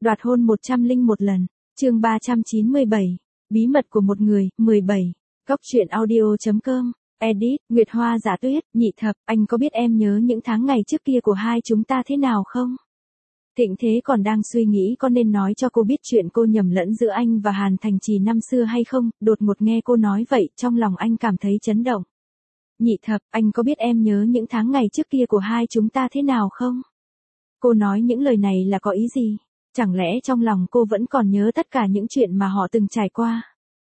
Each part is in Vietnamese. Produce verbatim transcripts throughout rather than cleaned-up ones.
Đoạt hôn một trăm lẻ một lần. Chương ba trăm chín mươi bảy. Bí mật của một người. mười bảy. Góc truyện audio chấm com. Edit. Nguyệt Hoa Dạ Tuyết. Nhị thập, anh có biết em nhớ những tháng ngày trước kia của hai chúng ta thế nào không? Thịnh Thế còn đang suy nghĩ có nên nói cho cô biết chuyện cô nhầm lẫn giữa anh và Hàn Thành Trì năm xưa hay không, đột ngột nghe cô nói vậy, trong lòng anh cảm thấy chấn động. Nhị thập, anh có biết em nhớ những tháng ngày trước kia của hai chúng ta thế nào không? Cô nói những lời này là có ý gì? Chẳng lẽ trong lòng cô vẫn còn nhớ tất cả những chuyện mà họ từng trải qua?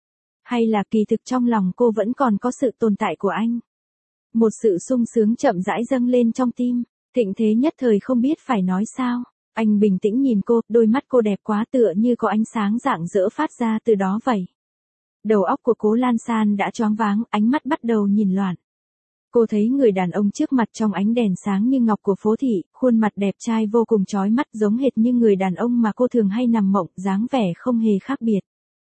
Hay là kỳ thực trong lòng cô vẫn còn có sự tồn tại của anh? Một sự sung sướng chậm rãi dâng lên trong tim, Thịnh Thế nhất thời không biết phải nói sao. Anh bình tĩnh nhìn cô, đôi mắt cô đẹp quá tựa như có ánh sáng rạng rỡ phát ra từ đó vậy. Đầu óc của Cố Lan San đã choáng váng, ánh mắt bắt đầu nhìn loạn. Cô thấy người đàn ông trước mặt trong ánh đèn sáng như ngọc của phố thị, khuôn mặt đẹp trai vô cùng chói mắt giống hệt như người đàn ông mà cô thường hay nằm mộng, dáng vẻ không hề khác biệt.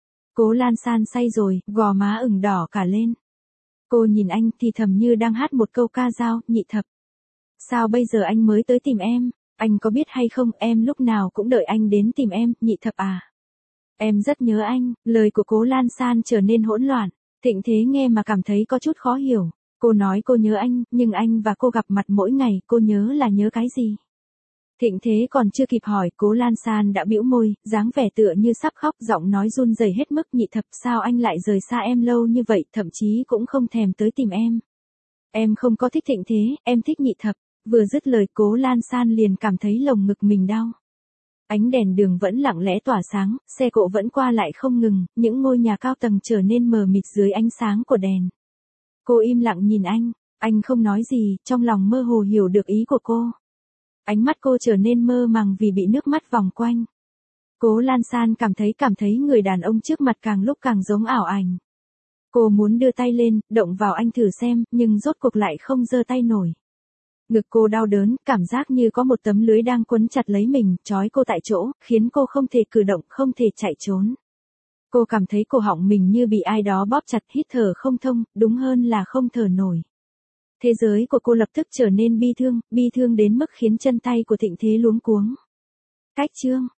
Cố Lan San say rồi, gò má ửng đỏ cả lên. Cô nhìn anh thì thầm như đang hát một câu ca dao. Nhị thập, sao bây giờ anh mới tới tìm em? Anh có biết hay không, em lúc nào cũng đợi anh đến tìm em. Nhị thập à, em rất nhớ anh. Lời của Cố Lan San trở nên hỗn loạn. Thịnh Thế nghe mà cảm thấy có chút khó hiểu. Cô nói cô nhớ anh, nhưng anh và cô gặp mặt mỗi ngày, cô nhớ là nhớ cái gì? Thịnh Thế còn chưa kịp hỏi, Cố Lan San đã bĩu môi, dáng vẻ tựa như sắp khóc, giọng nói run rẩy hết mức. Nhị thập, sao anh lại rời xa em lâu như vậy, thậm chí cũng không thèm tới tìm em? Em không có thích Thịnh Thế, em thích Nhị thập. Vừa dứt lời, Cố Lan San liền cảm thấy lồng ngực mình đau. Ánh đèn đường vẫn lặng lẽ tỏa sáng, xe cộ vẫn qua lại không ngừng, những ngôi nhà cao tầng trở nên mờ mịt dưới ánh sáng của đèn. Cô im lặng nhìn anh, anh không nói gì, trong lòng mơ hồ hiểu được ý của cô. Ánh mắt cô trở nên mơ màng vì bị nước mắt vòng quanh. Cố Lan San cảm thấy cảm thấy người đàn ông trước mặt càng lúc càng giống ảo ảnh. Cô muốn đưa tay lên, động vào anh thử xem, nhưng rốt cuộc lại không giơ tay nổi. Ngực cô đau đớn, cảm giác như có một tấm lưới đang quấn chặt lấy mình, trói cô tại chỗ, khiến cô không thể cử động, không thể chạy trốn. Cô cảm thấy cổ họng mình như bị ai đó bóp chặt, hít thở không thông, đúng hơn là không thở nổi. Thế giới của cô lập tức trở nên bi thương, bi thương đến mức khiến chân tay của Thịnh Thế luống cuống. Cách chương.